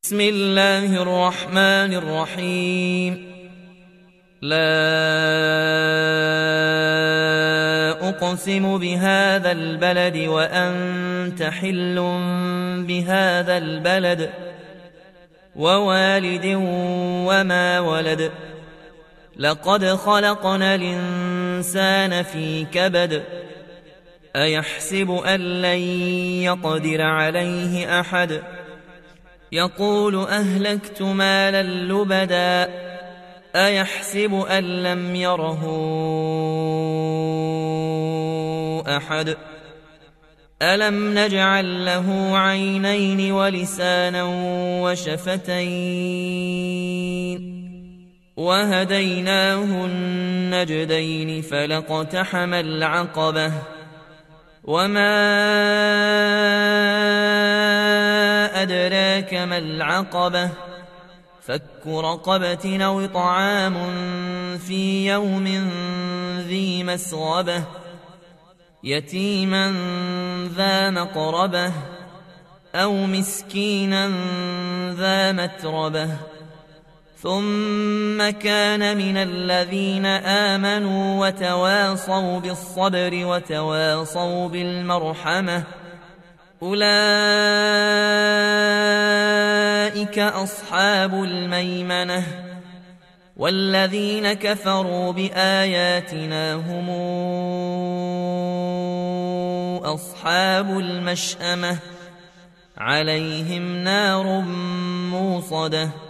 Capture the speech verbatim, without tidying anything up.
بسم الله الرحمن الرحيم. لا أقسم بهذا البلد وأنت حل بهذا البلد ووالد وما ولد. لقد خلقنا الإنسان في كبد. أيحسب أن لن يقدر عليه أحد. يقول أهلكت مالا لبدا. أيحسب أن لم يره أحد. ألم نجعل له عينين ولسانا وشفتين وهديناه النجدين فلاقتحم العقبة وما أدراك ما العقبة. فك رقبة أو طعام في يوم ذي مسغبة يتيما ذا مقربة أو مسكينا ذا متربة ثم كان من الذين آمنوا وتواصوا بالصبر وتواصوا بالمرحمة أولئك أصحاب الميمنة. والذين كفروا بآياتنا هم أصحاب المشأمة عليهم نار موصدة.